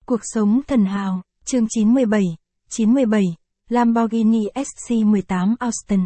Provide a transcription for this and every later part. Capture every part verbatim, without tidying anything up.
Cuộc sống thần hào, chương chín mươi bảy, chín mươi bảy, Lamborghini S C mười tám Austin.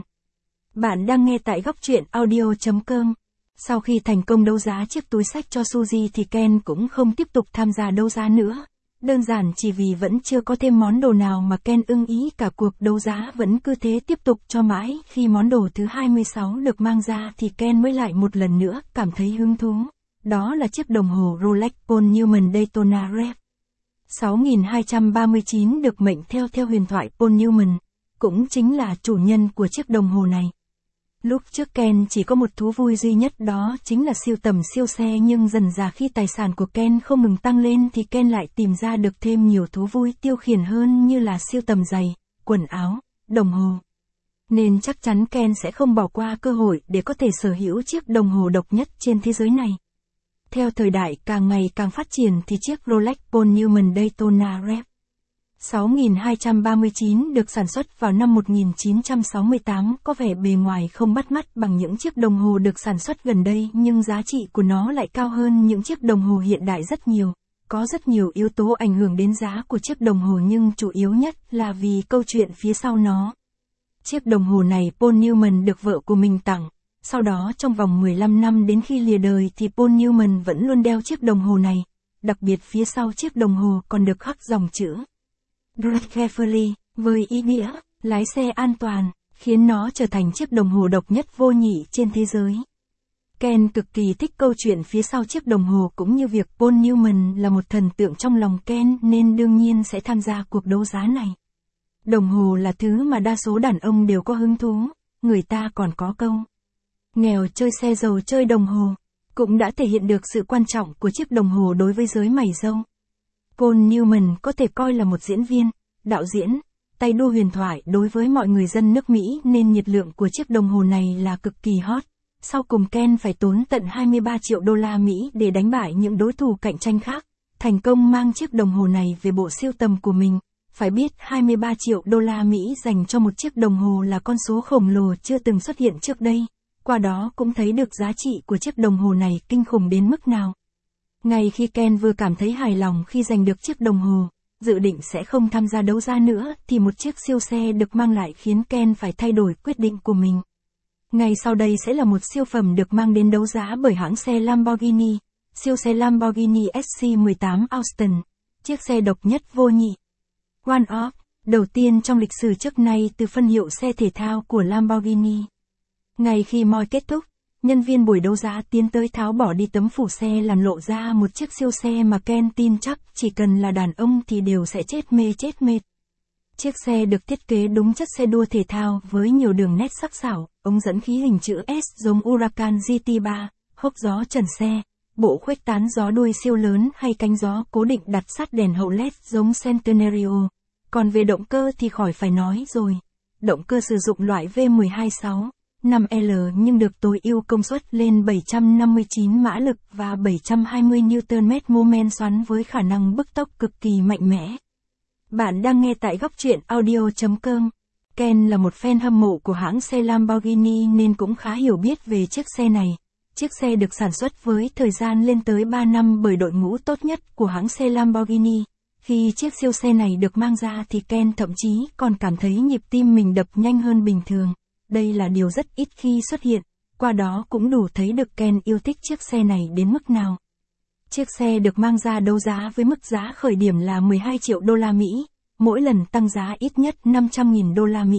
Bạn đang nghe tại góc truyện audio chấm com. Sau khi thành công đấu giá chiếc túi xách cho Suzy thì Ken cũng không tiếp tục tham gia đấu giá nữa. Đơn giản chỉ vì vẫn chưa có thêm món đồ nào mà Ken ưng ý, cả cuộc đấu giá vẫn cứ thế tiếp tục cho mãi. Khi món đồ thứ hai mươi sáu được mang ra thì Ken mới lại một lần nữa cảm thấy hứng thú. Đó là chiếc đồng hồ Rolex Paul Newman Daytona Rev sáu nghìn hai trăm ba mươi chín được mệnh theo theo huyền thoại Paul Newman, cũng chính là chủ nhân của chiếc đồng hồ này. Lúc trước Ken chỉ có một thú vui duy nhất, đó chính là sưu tầm siêu xe, nhưng dần dà khi tài sản của Ken không ngừng tăng lên thì Ken lại tìm ra được thêm nhiều thú vui tiêu khiển hơn, như là sưu tầm giày, quần áo, đồng hồ. Nên chắc chắn Ken sẽ không bỏ qua cơ hội để có thể sở hữu chiếc đồng hồ độc nhất trên thế giới này. Theo thời đại càng ngày càng phát triển thì chiếc Rolex Paul Newman Daytona Rev sáu nghìn hai trăm ba mươi chín được sản xuất vào năm một nghìn chín trăm sáu mươi tám, có vẻ bề ngoài không bắt mắt bằng những chiếc đồng hồ được sản xuất gần đây, nhưng giá trị của nó lại cao hơn những chiếc đồng hồ hiện đại rất nhiều. Có rất nhiều yếu tố ảnh hưởng đến giá của chiếc đồng hồ, nhưng chủ yếu nhất là vì câu chuyện phía sau nó. Chiếc đồng hồ này Paul Newman được vợ của mình tặng. Sau đó trong vòng mười lăm năm đến khi lìa đời thì Paul Newman vẫn luôn đeo chiếc đồng hồ này. Đặc biệt phía sau chiếc đồng hồ còn được khắc dòng chữ Drive Carefully, với ý nghĩa lái xe an toàn, khiến nó trở thành chiếc đồng hồ độc nhất vô nhị trên thế giới. Ken cực kỳ thích câu chuyện phía sau chiếc đồng hồ, cũng như việc Paul Newman là một thần tượng trong lòng Ken, nên đương nhiên sẽ tham gia cuộc đấu giá này. Đồng hồ là thứ mà đa số đàn ông đều có hứng thú, người ta còn có câu nghèo chơi xe giàu chơi đồng hồ, cũng đã thể hiện được sự quan trọng của chiếc đồng hồ đối với giới mày râu. Paul Newman có thể coi là một diễn viên, đạo diễn, tay đua huyền thoại đối với mọi người dân nước Mỹ, nên nhiệt lượng của chiếc đồng hồ này là cực kỳ hot. Sau cùng Ken phải tốn tận hai mươi ba triệu đô la Mỹ để đánh bại những đối thủ cạnh tranh khác, thành công mang chiếc đồng hồ này về bộ sưu tầm của mình. Phải biết hai mươi ba triệu đô la Mỹ dành cho một chiếc đồng hồ là con số khổng lồ chưa từng xuất hiện trước đây. Qua đó cũng thấy được giá trị của chiếc đồng hồ này kinh khủng đến mức nào. Ngay khi Ken vừa cảm thấy hài lòng khi giành được chiếc đồng hồ, dự định sẽ không tham gia đấu giá nữa, thì một chiếc siêu xe được mang lại khiến Ken phải thay đổi quyết định của mình. Ngay sau đây sẽ là một siêu phẩm được mang đến đấu giá bởi hãng xe Lamborghini, siêu xe Lamborghini S C mười tám Austin, chiếc xe độc nhất vô nhị. One of, đầu tiên trong lịch sử trước nay từ phân hiệu xe thể thao của Lamborghini. Ngay khi moi kết thúc, nhân viên buổi đấu giá tiến tới tháo bỏ đi tấm phủ xe, làm lộ ra một chiếc siêu xe mà Ken tin chắc chỉ cần là đàn ông thì đều sẽ chết mê chết mệt. Chiếc xe được thiết kế đúng chất xe đua thể thao với nhiều đường nét sắc sảo, ống dẫn khí hình chữ S giống Huracan G T ba, hốc gió trần xe, bộ khuếch tán gió đuôi siêu lớn hay cánh gió cố định đặt sát đèn hậu led giống Centenario. Còn về động cơ thì khỏi phải nói rồi. Động cơ sử dụng loại V mười hai sáu năm L nhưng được tối ưu công suất lên bảy trăm năm mươi chín mã lực và bảy trăm hai mươi Newton mét mô men xoắn với khả năng bứt tốc cực kỳ mạnh mẽ. Bạn đang nghe tại góc truyện audio chấm com. Ken là một fan hâm mộ của hãng xe Lamborghini nên cũng khá hiểu biết về chiếc xe này. Chiếc xe được sản xuất với thời gian lên tới ba năm bởi đội ngũ tốt nhất của hãng xe Lamborghini. Khi chiếc siêu xe này được mang ra thì Ken thậm chí còn cảm thấy nhịp tim mình đập nhanh hơn bình thường. Đây là điều rất ít khi xuất hiện, qua đó cũng đủ thấy được Ken yêu thích chiếc xe này đến mức nào. Chiếc xe được mang ra đấu giá với mức giá khởi điểm là mười hai triệu đô la Mỹ, mỗi lần tăng giá ít nhất năm trăm nghìn đô la Mỹ.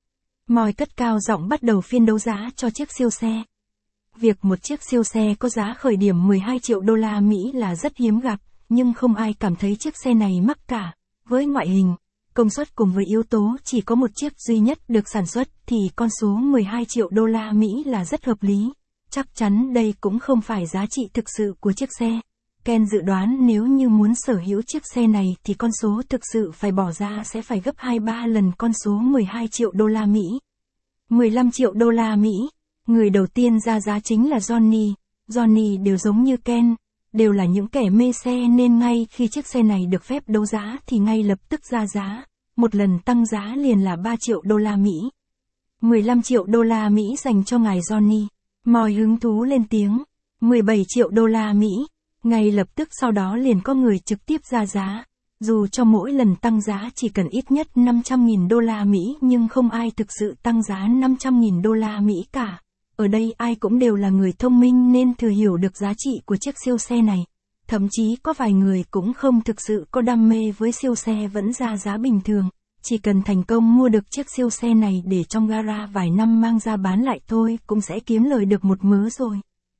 Moi cất cao giọng bắt đầu phiên đấu giá cho chiếc siêu xe. Việc một chiếc siêu xe có giá khởi điểm mười hai triệu đô la Mỹ là rất hiếm gặp, nhưng không ai cảm thấy chiếc xe này mắc cả. Với ngoại hình, công suất cùng với yếu tố chỉ có một chiếc duy nhất được sản xuất thì con số mười hai triệu đô la Mỹ là rất hợp lý. Chắc chắn đây cũng không phải giá trị thực sự của chiếc xe. Ken dự đoán nếu như muốn sở hữu chiếc xe này thì con số thực sự phải bỏ ra sẽ phải gấp hai ba lần con số mười hai triệu đô la Mỹ. mười lăm triệu đô la Mỹ. Người đầu tiên ra giá chính là Johnny. Johnny đều giống như Ken, đều là những kẻ mê xe nên ngay khi chiếc xe này được phép đấu giá thì ngay lập tức ra giá. Một lần tăng giá liền là ba triệu đô la Mỹ. mười lăm triệu đô la Mỹ dành cho ngài Johnny. Moi hứng thú lên tiếng. mười bảy triệu đô la Mỹ. Ngay lập tức sau đó liền có người trực tiếp ra giá. Dù cho mỗi lần tăng giá chỉ cần ít nhất năm trăm nghìn đô la Mỹ nhưng không ai thực sự tăng giá năm trăm nghìn đô la Mỹ cả. Ở đây ai cũng đều là người thông minh nên thừa hiểu được giá trị của chiếc siêu xe này. Thậm chí có vài người cũng không thực sự có đam mê với siêu xe vẫn ra giá bình thường. Chỉ cần thành công mua được chiếc siêu xe này để trong gara vài năm mang ra bán lại thôi cũng sẽ kiếm lời được một mớ rồi.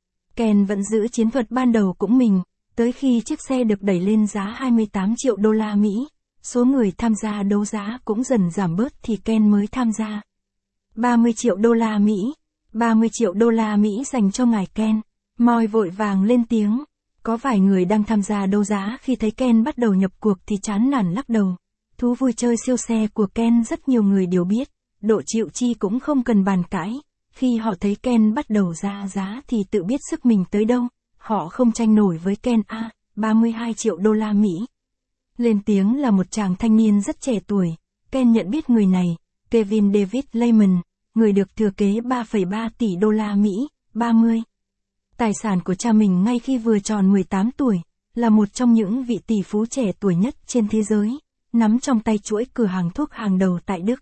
Ken vẫn giữ chiến thuật ban đầu của mình, tới khi chiếc xe được đẩy lên giá hai mươi tám triệu đô la Mỹ, số người tham gia đấu giá cũng dần giảm bớt thì Ken mới tham gia. ba mươi triệu đô la Mỹ, ba mươi triệu đô la Mỹ dành cho ngài Ken. Moi vội vàng lên tiếng. Có vài người đang tham gia đấu giá khi thấy Ken bắt đầu nhập cuộc thì chán nản lắc đầu. Thú vui chơi siêu xe của Ken rất nhiều người đều biết, độ chịu chi cũng không cần bàn cãi. Khi họ thấy Ken bắt đầu ra giá thì tự biết sức mình tới đâu, họ không tranh nổi với Ken a, ba mươi hai triệu đô la Mỹ. Lên tiếng là một chàng thanh niên rất trẻ tuổi, Ken nhận biết người này, Kevin David Lehman, người được thừa kế ba phẩy ba tỷ đô la Mỹ, ba mươi. Tài sản của cha mình ngay khi vừa tròn mười tám tuổi, là một trong những vị tỷ phú trẻ tuổi nhất trên thế giới, nắm trong tay chuỗi cửa hàng thuốc hàng đầu tại Đức.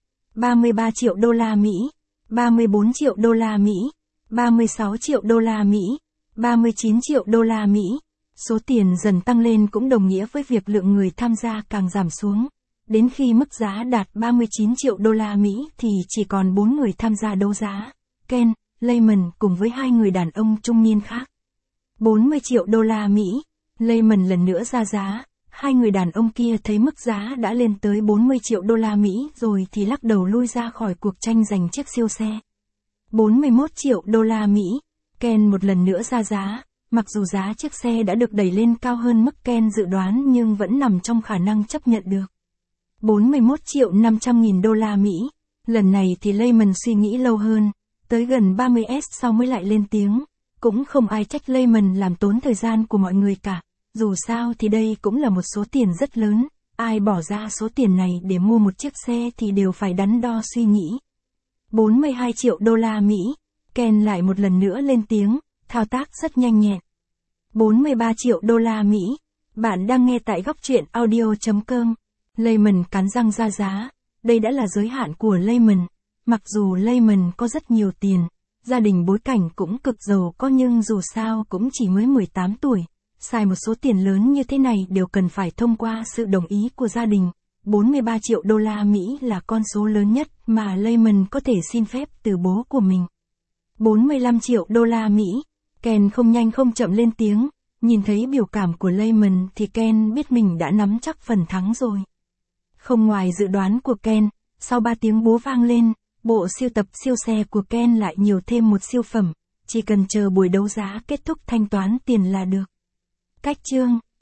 ba mươi ba triệu đô la Mỹ, ba mươi bốn triệu đô la Mỹ, ba mươi sáu triệu đô la Mỹ, ba mươi chín triệu đô la Mỹ. Số tiền dần tăng lên cũng đồng nghĩa với việc lượng người tham gia càng giảm xuống. Đến khi mức giá đạt ba mươi chín triệu đô la Mỹ thì chỉ còn bốn người tham gia đấu giá. Ken, Lehman cùng với hai người đàn ông trung niên khác. bốn mươi triệu đô la Mỹ. Lehman lần nữa ra giá. Hai người đàn ông kia thấy mức giá đã lên tới bốn mươi triệu đô la Mỹ rồi thì lắc đầu lui ra khỏi cuộc tranh giành chiếc siêu xe. bốn mươi mốt triệu đô la Mỹ. Ken một lần nữa ra giá. Mặc dù giá chiếc xe đã được đẩy lên cao hơn mức Ken dự đoán nhưng vẫn nằm trong khả năng chấp nhận được. bốn mươi mốt triệu năm trăm nghìn đô la Mỹ. Lần này thì Lehman suy nghĩ lâu hơn, tới gần ba mươi S sau mới lại lên tiếng. Cũng không ai trách Lehman làm tốn thời gian của mọi người cả. Dù sao thì đây cũng là một số tiền rất lớn, ai bỏ ra số tiền này để mua một chiếc xe thì đều phải đắn đo suy nghĩ. bốn mươi hai triệu đô la Mỹ. Ken lại một lần nữa lên tiếng, thao tác rất nhanh nhẹn. bốn mươi ba triệu đô la Mỹ. Bạn đang nghe tại góc truyện audio chấm com. Lehman cắn răng ra giá. Đây đã là giới hạn của Lehman. Mặc dù Lehman có rất nhiều tiền, gia đình bối cảnh cũng cực giàu có nhưng dù sao cũng chỉ mới mười tám tuổi. Xài một số tiền lớn như thế này đều cần phải thông qua sự đồng ý của gia đình. bốn mươi ba triệu đô la Mỹ là con số lớn nhất mà Lehman có thể xin phép từ bố của mình. bốn mươi lăm triệu đô la Mỹ. Ken không nhanh không chậm lên tiếng. Nhìn thấy biểu cảm của Lehman thì Ken biết mình đã nắm chắc phần thắng rồi. Không ngoài dự đoán của Ken, sau ba tiếng búa vang lên, bộ siêu tập siêu xe của Ken lại nhiều thêm một siêu phẩm. Chỉ cần chờ buổi đấu giá kết thúc thanh toán tiền là được. Cách chương